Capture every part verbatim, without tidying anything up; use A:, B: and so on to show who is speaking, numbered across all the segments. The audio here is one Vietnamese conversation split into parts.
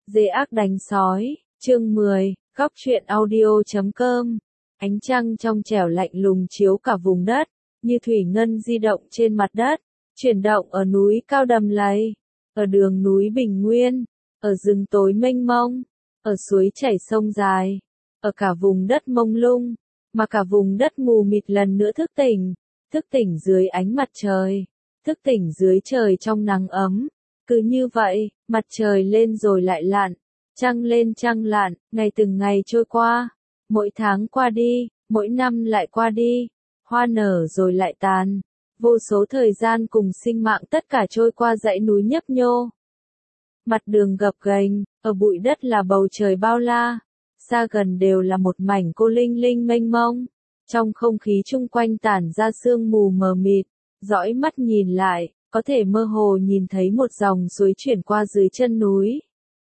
A: Dê ác đánh sói, chương mười, góc truyện audio chấm com. Ánh trăng trong trẻo lạnh lùng chiếu cả vùng đất, như thủy ngân di động trên mặt đất, chuyển động ở núi cao đầm lầy, ở đường núi bình nguyên, ở rừng tối mênh mông, ở suối chảy sông dài, ở cả vùng đất mông lung, mà cả vùng đất mù mịt lần nữa thức tỉnh, thức tỉnh dưới ánh mặt trời, thức tỉnh dưới trời trong nắng ấm. Cứ như vậy, mặt trời lên rồi lại lặn, trăng lên trăng lặn, ngày từng ngày trôi qua, mỗi tháng qua đi, mỗi năm lại qua đi, hoa nở rồi lại tàn, vô số thời gian cùng sinh mạng tất cả trôi qua dãy núi nhấp nhô. Mặt đường gập ghềnh, ở bụi đất là bầu trời bao la, xa gần đều là một mảnh cô linh linh mênh mông, trong không khí chung quanh tản ra sương mù mờ mịt, dõi mắt nhìn lại, có thể mơ hồ nhìn thấy một dòng suối chuyển qua dưới chân núi.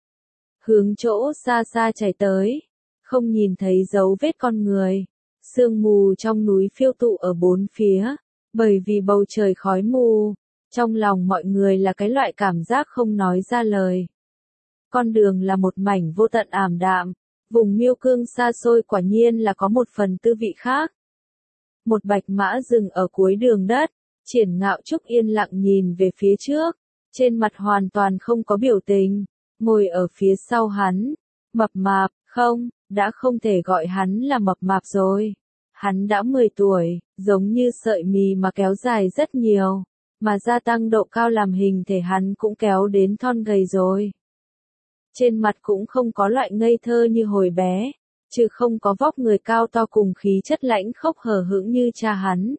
A: Hướng chỗ xa xa chảy tới, không nhìn thấy dấu vết con người, sương mù trong núi phiêu tụ ở bốn phía, bởi vì bầu trời khói mù, trong lòng mọi người là cái loại cảm giác không nói ra lời. Con đường là một mảnh vô tận ảm đạm, vùng Miêu Cương xa xôi quả nhiên là có một phần tư vị khác. Một bạch mã dừng ở cuối đường đất, Triển Ngạo Trúc yên lặng nhìn về phía trước, trên mặt hoàn toàn không có biểu tình, ngồi ở phía sau hắn, mập mạp, không, đã không thể gọi hắn là mập mạp rồi. Hắn đã mười tuổi, giống như sợi mì mà kéo dài rất nhiều, mà gia tăng độ cao làm hình thể hắn cũng kéo đến thon gầy rồi. Trên mặt cũng không có loại ngây thơ như hồi bé, chứ không có vóc người cao to cùng khí chất lãnh khốc hờ hững như cha hắn.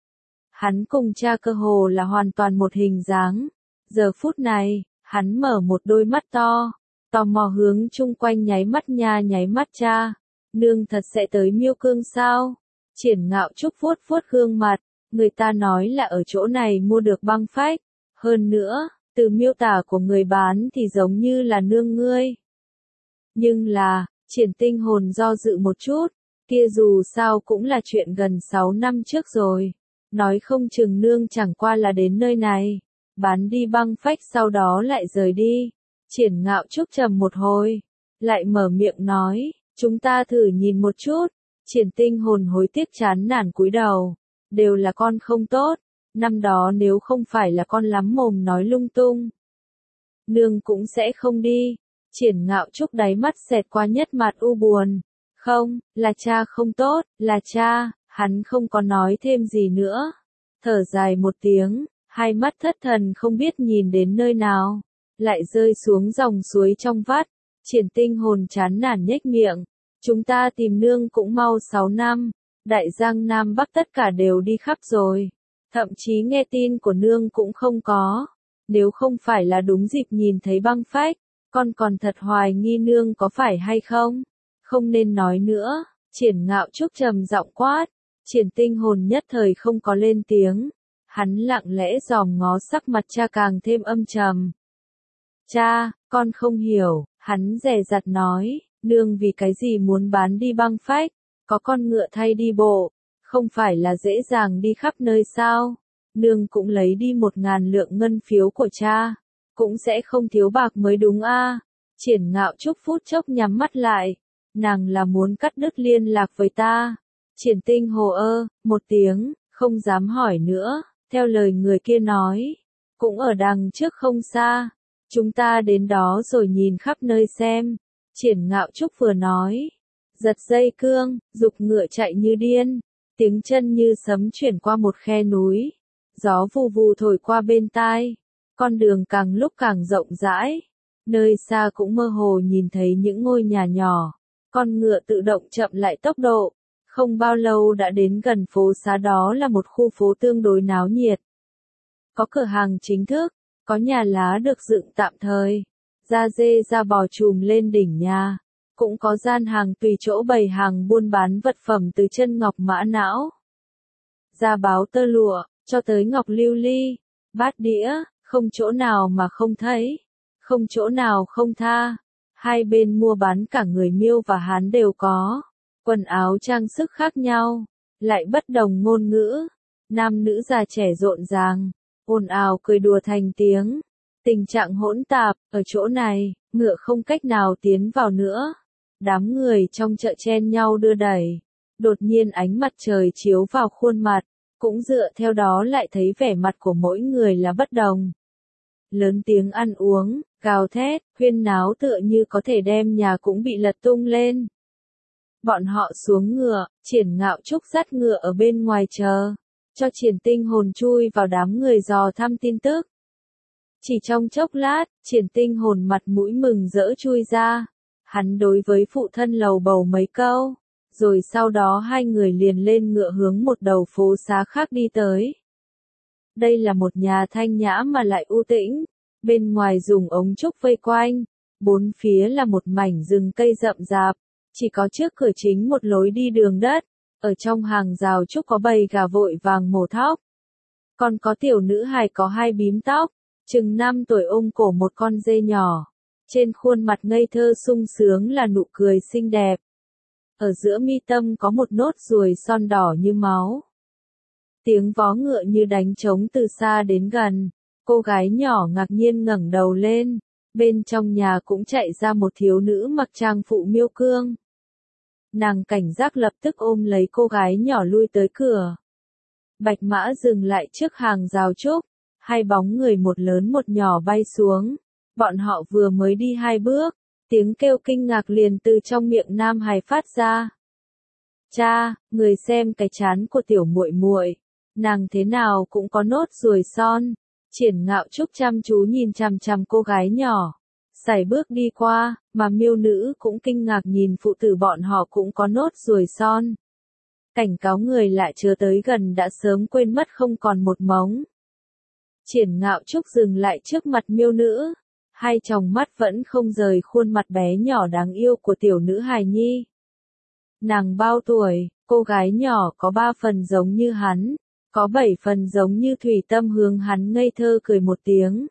A: Hắn cùng cha cơ hồ là hoàn toàn một hình dáng. Giờ phút này, hắn mở một đôi mắt to, tò mò hướng chung quanh nháy mắt nha nháy mắt cha. Nương thật sẽ tới Miêu Cương sao? Triển Ngạo Trúc vuốt vuốt gương mặt, người ta nói là ở chỗ này mua được băng phách. Hơn nữa, từ miêu tả của người bán thì giống như là nương ngươi. Nhưng là, Triển Tinh Hồn do dự một chút, kia dù sao cũng là chuyện gần sáu năm trước rồi. Nói không chừng nương chẳng qua là đến nơi này, bán đi băng phách sau đó lại rời đi. Triển Ngạo Trúc trầm một hồi, lại mở miệng nói, chúng ta thử nhìn một chút. Triển Tinh Hồn hối tiếc chán nản cúi đầu, đều là con không tốt, năm đó nếu không phải là con lắm mồm nói lung tung, nương cũng sẽ không đi. Triển Ngạo Trúc đáy mắt xẹt qua nhất mặt u buồn, không, là cha không tốt, là cha. Hắn không có nói thêm gì nữa, thở dài một tiếng, hai mắt thất thần không biết nhìn đến nơi nào, lại rơi xuống dòng suối trong vắt. Triển Tinh Hồn chán nản nhếch miệng, chúng ta tìm nương cũng mau sáu năm, Đại Giang Nam Bắc tất cả đều đi khắp rồi, thậm chí nghe tin của nương cũng không có, nếu không phải là đúng dịp nhìn thấy băng phách, con còn thật hoài nghi nương có phải hay không, không nên nói nữa. Triển Ngạo Trúc trầm giọng quát. Triển Tinh Hồn nhất thời không có lên tiếng, hắn lặng lẽ dòm ngó sắc mặt cha càng thêm âm trầm. Cha, con không hiểu, hắn dè dặt nói, nương vì cái gì muốn bán đi băng phách, có con ngựa thay đi bộ, không phải là dễ dàng đi khắp nơi sao, nương cũng lấy đi một ngàn lượng ngân phiếu của cha, cũng sẽ không thiếu bạc mới đúng a. Triển Ngạo Trúc phút chốc nhắm mắt lại, nàng là muốn cắt đứt liên lạc với ta. Triển Tinh Hồ ơ, một tiếng, không dám hỏi nữa, theo lời người kia nói, cũng ở đằng trước không xa, chúng ta đến đó rồi nhìn khắp nơi xem. Triển Ngạo Trúc vừa nói, giật dây cương, giục ngựa chạy như điên, tiếng chân như sấm chuyển qua một khe núi, gió vù vù thổi qua bên tai, con đường càng lúc càng rộng rãi, nơi xa cũng mơ hồ nhìn thấy những ngôi nhà nhỏ, con ngựa tự động chậm lại tốc độ. Không bao lâu đã đến gần phố xá, đó là một khu phố tương đối náo nhiệt. Có cửa hàng chính thức, có nhà lá được dựng tạm thời, da dê da bò chùm lên đỉnh nhà, cũng có gian hàng tùy chỗ bày hàng buôn bán vật phẩm từ chân ngọc mã não, da báo tơ lụa, cho tới ngọc lưu ly, bát đĩa, không chỗ nào mà không thấy, không chỗ nào không tha. Hai bên mua bán cả người Miêu và Hán đều có. Quần áo trang sức khác nhau, lại bất đồng ngôn ngữ, nam nữ già trẻ rộn ràng, ồn ào cười đùa thành tiếng. Tình trạng hỗn tạp, ở chỗ này, ngựa không cách nào tiến vào nữa. Đám người trong chợ chen nhau đưa đẩy. Đột nhiên ánh mặt trời chiếu vào khuôn mặt, cũng dựa theo đó lại thấy vẻ mặt của mỗi người là bất đồng. Lớn tiếng ăn uống, gào thét, huyên náo tựa như có thể đem nhà cũng bị lật tung lên. Bọn họ xuống ngựa, Triển Ngạo Trúc dắt ngựa ở bên ngoài chờ, cho Triển Tinh Hồn chui vào đám người dò thăm tin tức. Chỉ trong chốc lát, Triển Tinh Hồn mặt mũi mừng rỡ chui ra. Hắn đối với phụ thân lầu bầu mấy câu, rồi sau đó hai người liền lên ngựa hướng một đầu phố xá khác đi tới. Đây là một nhà thanh nhã mà lại u tĩnh, bên ngoài dùng ống trúc vây quanh, bốn phía là một mảnh rừng cây rậm rạp, chỉ có trước cửa chính một lối đi đường đất, ở trong hàng rào trúc có bầy gà vội vàng mổ thóc. Còn có tiểu nữ hài có hai bím tóc, chừng năm tuổi ôm cổ một con dê nhỏ. Trên khuôn mặt ngây thơ sung sướng là nụ cười xinh đẹp. Ở giữa mi tâm có một nốt ruồi son đỏ như máu. Tiếng vó ngựa như đánh trống từ xa đến gần. Cô gái nhỏ ngạc nhiên ngẩng đầu lên. Bên trong nhà cũng chạy ra một thiếu nữ mặc trang phụ miêu cương. Nàng cảnh giác lập tức ôm lấy cô gái nhỏ lui tới cửa. Bạch mã dừng lại trước hàng rào trúc. Hai bóng người một lớn một nhỏ bay xuống. Bọn họ vừa mới đi hai bước, tiếng kêu kinh ngạc liền từ trong miệng nam hài phát ra. Cha, người xem cái trán của tiểu muội muội, nàng thế nào cũng có nốt ruồi son. Triển Ngạo Trúc chăm chú nhìn chằm chằm cô gái nhỏ, sải bước đi qua, mà miêu nữ cũng kinh ngạc nhìn phụ tử bọn họ cũng có nốt ruồi son. Cảnh cáo người lại chưa tới gần đã sớm quên mất không còn một mống. Triển Ngạo Trúc dừng lại trước mặt miêu nữ. Hai tròng mắt vẫn không rời khuôn mặt bé nhỏ đáng yêu của tiểu nữ hài nhi. Nàng bao tuổi, cô gái nhỏ có ba phần giống như hắn, có bảy phần giống như Thủy Tâm hướng hắn ngây thơ cười một tiếng.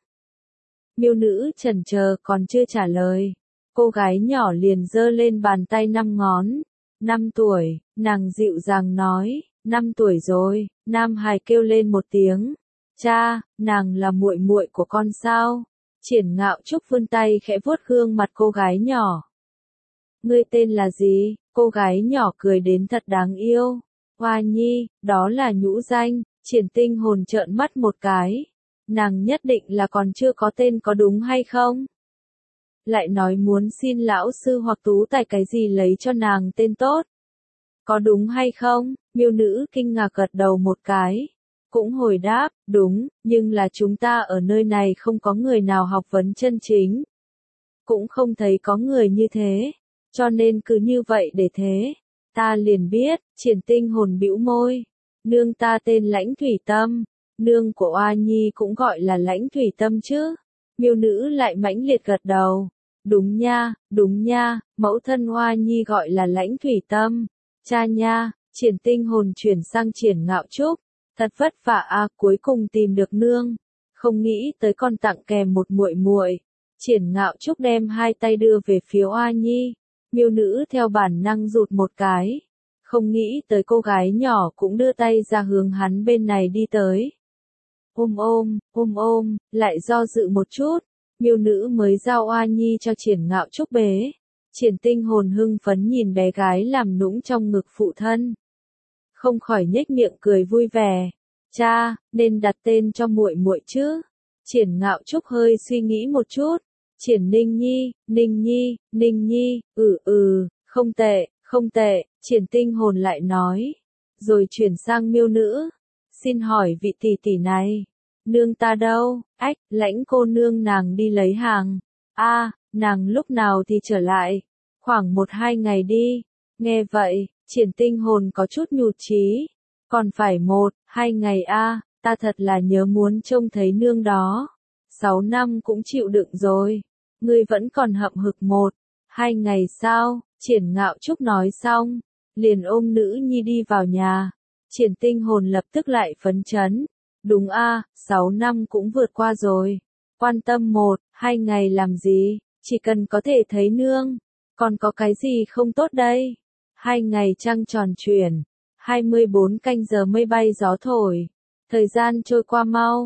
A: Miêu nữ chần chờ còn chưa trả lời, cô gái nhỏ liền giơ lên bàn tay năm ngón. Năm tuổi, nàng dịu dàng nói, năm tuổi rồi. Nam hài kêu lên một tiếng, cha, nàng là muội muội của con sao? Triển Ngạo Trúc vươn tay khẽ vuốt gương mặt cô gái nhỏ. Ngươi tên là gì? Cô gái nhỏ cười đến thật đáng yêu. Hoa Nhi, đó là nhũ danh. Triển Tinh Hồn trợn mắt một cái. Nàng nhất định là còn chưa có tên có đúng hay không? Lại nói muốn xin lão sư hoặc tú tài cái gì lấy cho nàng tên tốt. Có đúng hay không? Miêu nữ kinh ngạc gật đầu một cái. Cũng hồi đáp, đúng, nhưng là chúng ta ở nơi này không có người nào học vấn chân chính. Cũng không thấy có người như thế, cho nên cứ như vậy để thế. Ta liền biết, Triển Tinh Hồn bĩu môi. Nương ta tên Lãnh Thủy Tâm, nương của Oa Nhi cũng gọi là Lãnh Thủy Tâm chứ. Miêu nữ lại mãnh liệt gật đầu. Đúng nha, đúng nha, mẫu thân Oa Nhi gọi là Lãnh Thủy Tâm. Cha nha, Triển Tinh Hồn chuyển sang Triển Ngạo Trúc. Thật vất vả a, cuối cùng tìm được nương, không nghĩ tới con tặng kèm một muội muội. Triển Ngạo Trúc đem hai tay đưa về phía Oa Nhi, miêu nữ theo bản năng rụt một cái, không nghĩ tới cô gái nhỏ cũng đưa tay ra hướng hắn bên này đi tới. Ôm ôm, ôm ôm, lại do dự một chút, miêu nữ mới giao Oa Nhi cho Triển Ngạo Trúc bế. Triển Tinh Hồn hưng phấn nhìn bé gái làm nũng trong ngực phụ thân. Không khỏi nhếch miệng cười vui vẻ. Cha, nên đặt tên cho muội muội chứ? Triển Ngạo Trúc hơi suy nghĩ một chút. Triển Ninh Nhi, Ninh Nhi, Ninh Nhi, ừ ừ, không tệ, không tệ. Triển Tinh Hồn lại nói. Rồi chuyển sang miêu nữ. Xin hỏi vị tỷ tỷ này. Nương ta đâu? Ách, Lãnh cô nương nàng đi lấy hàng. A, à, nàng lúc nào thì trở lại? Khoảng một hai ngày đi. Nghe vậy, Triển Tinh Hồn có chút nhụt chí. Còn phải một, hai ngày a, à, ta thật là nhớ muốn trông thấy nương đó. Sáu năm cũng chịu đựng rồi. Ngươi vẫn còn hậm hực một, hai ngày sao? Triển Ngạo Trúc nói xong, liền ôm nữ nhi đi vào nhà. Triển Tinh Hồn lập tức lại phấn chấn. Đúng a, à, sáu năm cũng vượt qua rồi. Quan tâm một, hai ngày làm gì? Chỉ cần có thể thấy nương. Còn có cái gì không tốt đây? Hai ngày trăng tròn chuyển, hai mươi bốn canh giờ mây bay gió thổi, thời gian trôi qua mau.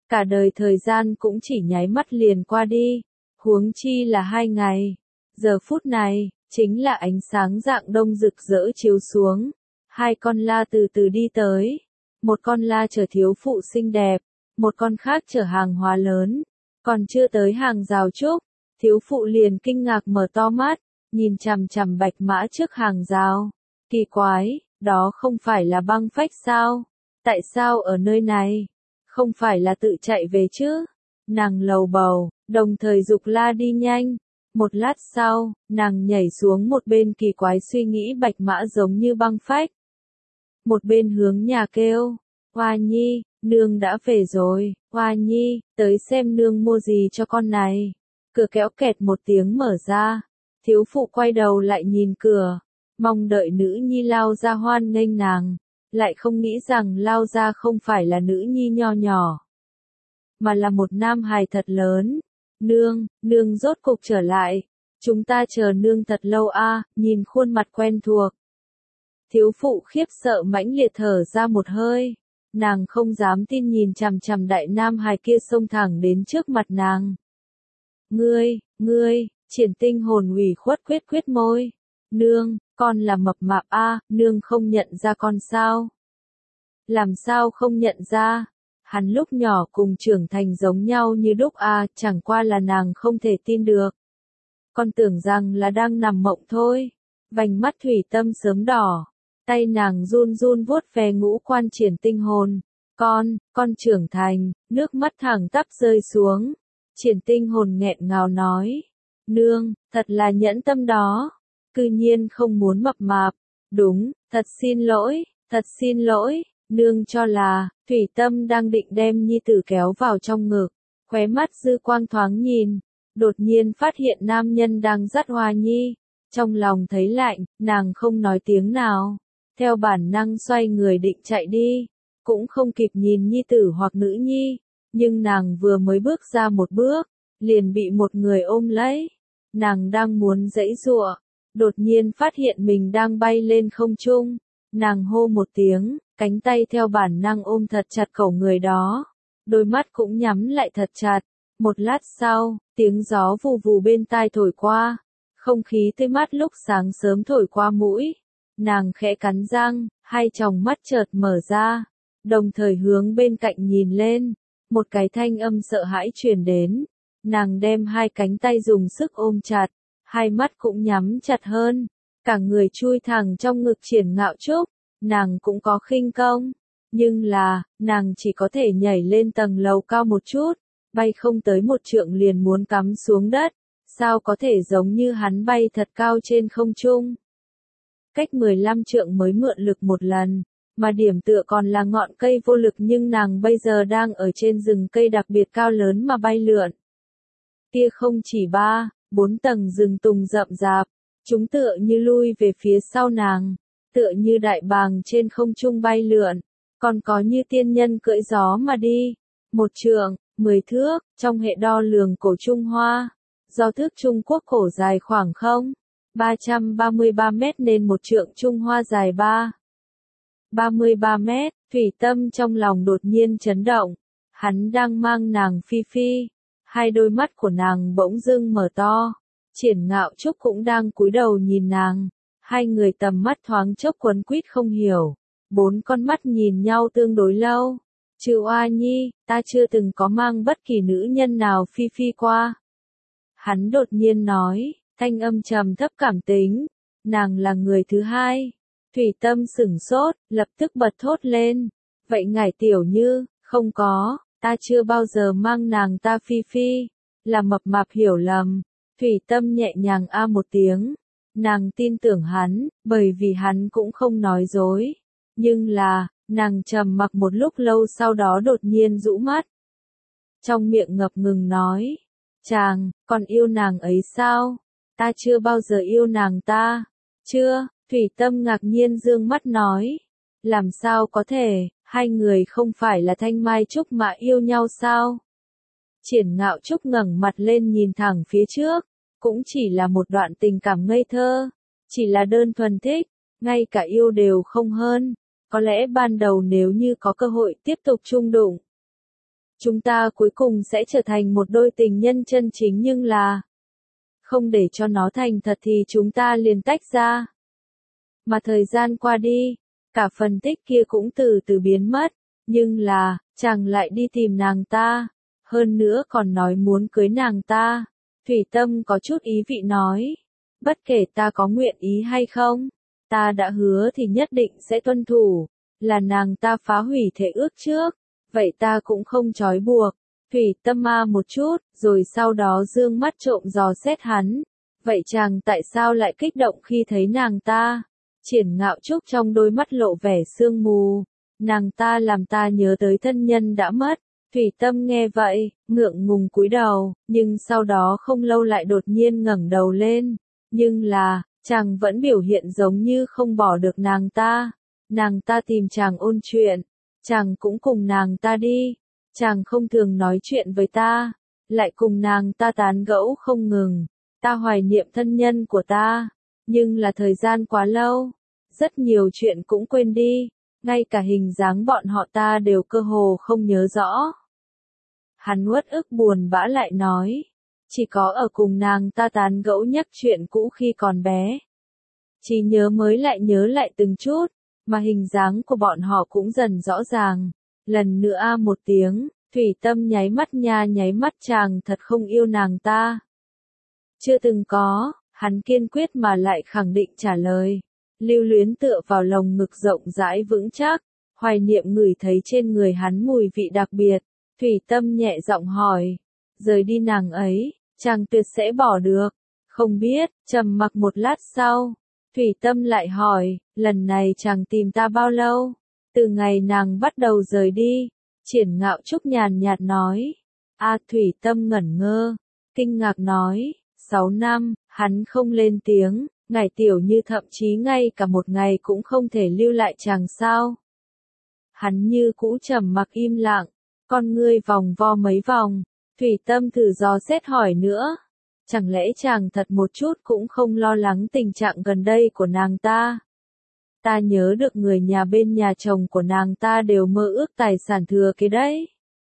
A: Cả đời thời gian cũng chỉ nháy mắt liền qua đi, huống chi là hai ngày. Giờ phút này, chính là ánh sáng rạng đông rực rỡ chiếu xuống. Hai con la từ từ đi tới. Một con la chở thiếu phụ xinh đẹp, một con khác chở hàng hóa lớn. Còn chưa tới hàng rào trúc, thiếu phụ liền kinh ngạc mở to mắt, nhìn chằm chằm bạch mã trước hàng rào. Kỳ quái, đó không phải là băng phách sao? Tại sao ở nơi này? Không phải là tự chạy về chứ? Nàng lầu bầu, đồng thời dục la đi nhanh. Một lát sau, nàng nhảy xuống một bên kỳ quái suy nghĩ bạch mã giống như băng phách. Một bên hướng nhà kêu, Hoa Nhi, nương đã về rồi, Hoa Nhi, tới xem nương mua gì cho con này. Cửa kéo kẹt một tiếng mở ra, thiếu phụ quay đầu lại nhìn cửa, mong đợi nữ nhi lao ra hoan nghênh nàng, lại không nghĩ rằng lao ra không phải là nữ nhi nho nhỏ, mà là một nam hài thật lớn. Nương, nương rốt cục trở lại, chúng ta chờ nương thật lâu a. Nhìn khuôn mặt quen thuộc. Thiếu phụ khiếp sợ mãnh liệt thở ra một hơi, nàng không dám tin nhìn chằm chằm đại nam hài kia xông thẳng đến trước mặt nàng. Ngươi, ngươi, Triển Tinh hồn ủy khuất quyết quyết môi. Nương, con là mập mạp a, nương không nhận ra con sao? Làm sao không nhận ra? Hắn lúc nhỏ cùng trưởng thành giống nhau như đúc a, chẳng qua là nàng không thể tin được. Con tưởng rằng là đang nằm mộng thôi. Vành mắt thủy tâm sớm đỏ, tay nàng run run vuốt ve ngũ quan Triển Tinh hồn. Con, con trưởng thành, nước mắt thẳng tắp rơi xuống. Triển Tinh hồn nghẹn ngào nói, nương, thật là nhẫn tâm đó. Cư nhiên không muốn mập mạp. Đúng, thật xin lỗi, thật xin lỗi. Nương cho là, thủy tâm đang định đem nhi tử kéo vào trong ngực, khóe mắt dư quang thoáng nhìn, đột nhiên phát hiện nam nhân đang dắt Hoa Nhi, trong lòng thấy lạnh, nàng không nói tiếng nào, theo bản năng xoay người định chạy đi, cũng không kịp nhìn nhi tử hoặc nữ nhi, nhưng nàng vừa mới bước ra một bước, liền bị một người ôm lấy, nàng đang muốn giãy giụa, đột nhiên phát hiện mình đang bay lên không trung, nàng hô một tiếng. Cánh tay theo bản năng ôm thật chặt cổ người đó, đôi mắt cũng nhắm lại thật chặt. Một lát sau, tiếng gió vù vù bên tai thổi qua, không khí tươi mát lúc sáng sớm thổi qua mũi. Nàng khẽ cắn răng, hai tròng mắt chợt mở ra, đồng thời hướng bên cạnh nhìn lên, một cái thanh âm sợ hãi truyền đến. Nàng đem hai cánh tay dùng sức ôm chặt, hai mắt cũng nhắm chặt hơn, cả người chui thẳng trong ngực Triển Ngạo Trúc. Nàng cũng có khinh công, nhưng là, nàng chỉ có thể nhảy lên tầng lầu cao một chút, bay không tới một trượng liền muốn cắm xuống đất, sao có thể giống như hắn bay thật cao trên không trung. Cách mười lăm trượng mới mượn lực một lần, mà điểm tựa còn là ngọn cây vô lực nhưng nàng bây giờ đang ở trên rừng cây đặc biệt cao lớn mà bay lượn. Kia không chỉ ba, bốn tầng rừng tùng rậm rạp, chúng tựa như lui về phía sau nàng. Tựa như đại bàng trên không trung bay lượn, còn có như tiên nhân cưỡi gió mà đi. Một trượng, mười thước, trong hệ đo lường cổ Trung Hoa, do thước Trung Quốc cổ dài khoảng không, ba trăm ba mươi ba mét nên một trượng Trung Hoa dài ba. ba mươi ba mét, thủy tâm trong lòng đột nhiên chấn động, hắn đang mang nàng phi phi, hai đôi mắt của nàng bỗng dưng mở to, Triển Ngạo Trúc cũng đang cúi đầu nhìn nàng. Hai người tầm mắt thoáng chốc quấn quýt không hiểu, bốn con mắt nhìn nhau tương đối lâu. Trừ Hoa Nhi, ta chưa từng có mang bất kỳ nữ nhân nào phi phi qua. Hắn đột nhiên nói, thanh âm trầm thấp cảm tính, nàng là người thứ hai. Thủy tâm sửng sốt, lập tức bật thốt lên, vậy ngải tiểu như, không có, ta chưa bao giờ mang nàng ta phi phi, là mập mạp hiểu lầm. Thủy tâm nhẹ nhàng a một tiếng. Nàng tin tưởng hắn, bởi vì hắn cũng không nói dối. Nhưng là, nàng trầm mặc một lúc lâu sau đó đột nhiên rũ mắt. Trong miệng ngập ngừng nói, chàng, còn yêu nàng ấy sao? Ta chưa bao giờ yêu nàng ta. Chưa, Thủy tâm ngạc nhiên dương mắt nói. Làm sao có thể, hai người không phải là thanh mai trúc mà yêu nhau sao? Triển Ngạo Trúc ngẩng mặt lên nhìn thẳng phía trước. Cũng chỉ là một đoạn tình cảm ngây thơ, chỉ là đơn thuần thích, ngay cả yêu đều không hơn, có lẽ ban đầu nếu như có cơ hội tiếp tục chung đụng. Chúng ta cuối cùng sẽ trở thành một đôi tình nhân chân chính nhưng là không để cho nó thành thật thì chúng ta liền tách ra. Mà thời gian qua đi, cả phân tích kia cũng từ từ biến mất, nhưng là, chàng lại đi tìm nàng ta, hơn nữa còn nói muốn cưới nàng ta. Thủy Tâm có chút ý vị nói, bất kể ta có nguyện ý hay không, ta đã hứa thì nhất định sẽ tuân thủ, là nàng ta phá hủy thể ước trước, vậy ta cũng không trói buộc. Thủy Tâm ma một chút, rồi sau đó dương mắt trộm dò xét hắn. Vậy chàng tại sao lại kích động khi thấy nàng ta? Triển Ngạo Trúc trong đôi mắt lộ vẻ sương mù. Nàng ta làm ta nhớ tới thân nhân đã mất. Thủy Tâm nghe vậy, ngượng ngùng cúi đầu, nhưng sau đó không lâu lại đột nhiên ngẩng đầu lên. Nhưng là, chàng vẫn biểu hiện giống như không bỏ được nàng ta. Nàng ta tìm chàng ôn chuyện, chàng cũng cùng nàng ta đi. Chàng không thường nói chuyện với ta, lại cùng nàng ta tán gẫu không ngừng. Ta hoài niệm thân nhân của ta, nhưng là thời gian quá lâu, rất nhiều chuyện cũng quên đi, ngay cả hình dáng bọn họ ta đều cơ hồ không nhớ rõ. Hắn uất ức buồn bã lại nói, chỉ có ở cùng nàng ta tán gẫu nhắc chuyện cũ khi còn bé. Chỉ nhớ mới lại nhớ lại từng chút, mà hình dáng của bọn họ cũng dần rõ ràng. Lần nữa a một tiếng, Thủy Tâm nháy mắt nha nháy mắt chàng thật không yêu nàng ta. Chưa từng có, hắn kiên quyết mà lại khẳng định trả lời. Lưu Luyến tựa vào lồng ngực rộng rãi vững chắc, hoài niệm ngửi thấy trên người hắn mùi vị đặc biệt. Thủy Tâm nhẹ giọng hỏi, rời đi nàng ấy, chàng tuyệt sẽ bỏ được. Không biết, trầm mặc một lát sau, Thủy Tâm lại hỏi, lần này chàng tìm ta bao lâu? Từ ngày nàng bắt đầu rời đi, Triển Ngạo Trúc nhàn nhạt nói. A Thủy Tâm ngẩn ngơ, kinh ngạc nói, sáu năm, hắn không lên tiếng, ngải tiểu như thậm chí ngay cả một ngày cũng không thể lưu lại chàng sao. Hắn như cũ trầm mặc im lặng, con ngươi vòng vo mấy vòng, Thủy Tâm thử dò xét hỏi nữa. Chẳng lẽ chàng thật một chút cũng không lo lắng tình trạng gần đây của nàng ta? Ta nhớ được người nhà bên nhà chồng của nàng ta đều mơ ước tài sản thừa kế đấy.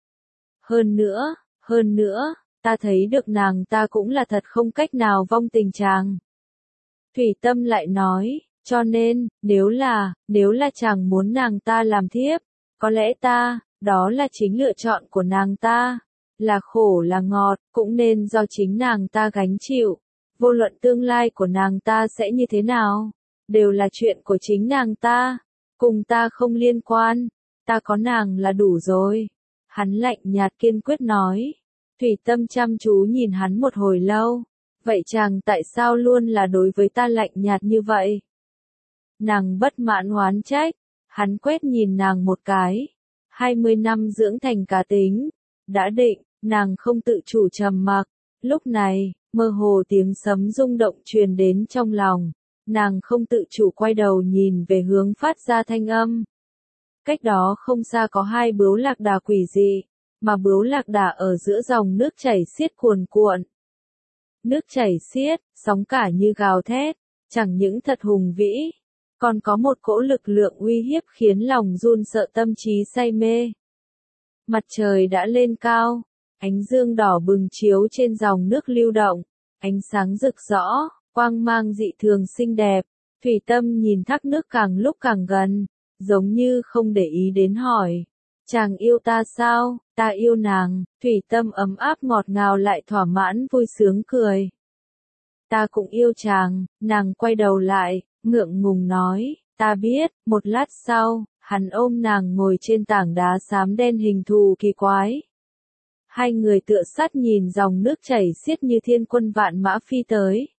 A: Hơn nữa, hơn nữa, ta thấy được nàng ta cũng là thật không cách nào vong tình chàng. Thủy Tâm lại nói, cho nên, nếu là, nếu là chàng muốn nàng ta làm thiếp, có lẽ ta, đó là chính lựa chọn của nàng ta. Là khổ là ngọt, cũng nên do chính nàng ta gánh chịu. Vô luận tương lai của nàng ta sẽ như thế nào, đều là chuyện của chính nàng ta, cùng ta không liên quan, ta có nàng là đủ rồi. Hắn lạnh nhạt kiên quyết nói. Thủy Tâm chăm chú nhìn hắn một hồi lâu, vậy chàng tại sao luôn là đối với ta lạnh nhạt như vậy? Nàng bất mãn oán trách, hắn quét nhìn nàng một cái, hai mươi năm dưỡng thành cá tính, đã định, nàng không tự chủ trầm mặc, lúc này, mơ hồ tiếng sấm rung động truyền đến trong lòng. Nàng không tự chủ quay đầu nhìn về hướng phát ra thanh âm. Cách đó không xa có hai bướu lạc đà quỷ dị, mà bướu lạc đà ở giữa dòng nước chảy xiết cuồn cuộn. Nước chảy xiết, sóng cả như gào thét, chẳng những thật hùng vĩ, còn có một cỗ lực lượng uy hiếp khiến lòng run sợ tâm trí say mê. Mặt trời đã lên cao, ánh dương đỏ bừng chiếu trên dòng nước lưu động, ánh sáng rực rõ. Quang mang dị thường xinh đẹp, Thủy Tâm nhìn thác nước càng lúc càng gần, giống như không để ý đến hỏi. Chàng yêu ta sao? Ta yêu nàng. Thủy Tâm ấm áp ngọt ngào lại thỏa mãn vui sướng cười. Ta cũng yêu chàng. Nàng quay đầu lại, ngượng ngùng nói, ta biết. Một lát sau, hắn ôm nàng ngồi trên tảng đá xám đen hình thù kỳ quái. Hai người tựa sát nhìn dòng nước chảy xiết như thiên quân vạn mã phi tới.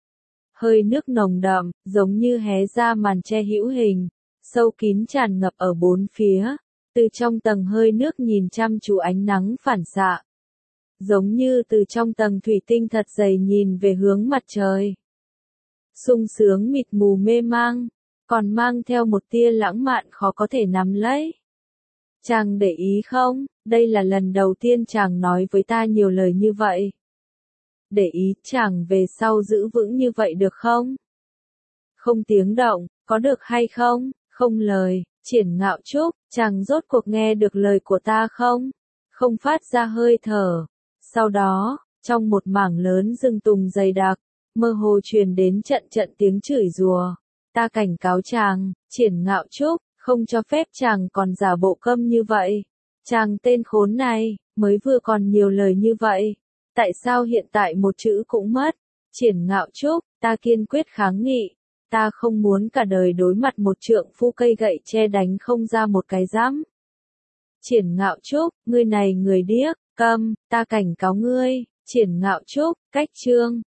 A: Hơi nước nồng đậm, giống như hé ra màn che hữu hình, sâu kín tràn ngập ở bốn phía, từ trong tầng hơi nước nhìn chăm chú ánh nắng phản xạ. Giống như từ trong tầng thủy tinh thật dày nhìn về hướng mặt trời. Sung sướng mịt mù mê mang, còn mang theo một tia lãng mạn khó có thể nắm lấy. Chàng để ý không, đây là lần đầu tiên chàng nói với ta nhiều lời như vậy. Để ý chàng về sau giữ vững như vậy được không? Không tiếng động, có được hay không? Không lời, Triển Ngạo Trúc, chàng rốt cuộc nghe được lời của ta không? không phát ra hơi thở. Sau đó, trong một mảng lớn rừng tùng dày đặc, mơ hồ truyền đến trận trận tiếng chửi rủa. Ta cảnh cáo chàng, Triển Ngạo Trúc, không cho phép chàng còn giả bộ câm như vậy. Chàng tên khốn này, mới vừa còn nhiều lời như vậy. Tại sao hiện tại một chữ cũng mất? Triển Ngạo Trúc, ta kiên quyết kháng nghị. Ta không muốn cả đời đối mặt một trượng phu cây gậy che đánh không ra một cái rắm. Triển Ngạo Trúc, ngươi này người điếc, câm, ta cảnh cáo ngươi. Triển Ngạo Trúc, cách chương.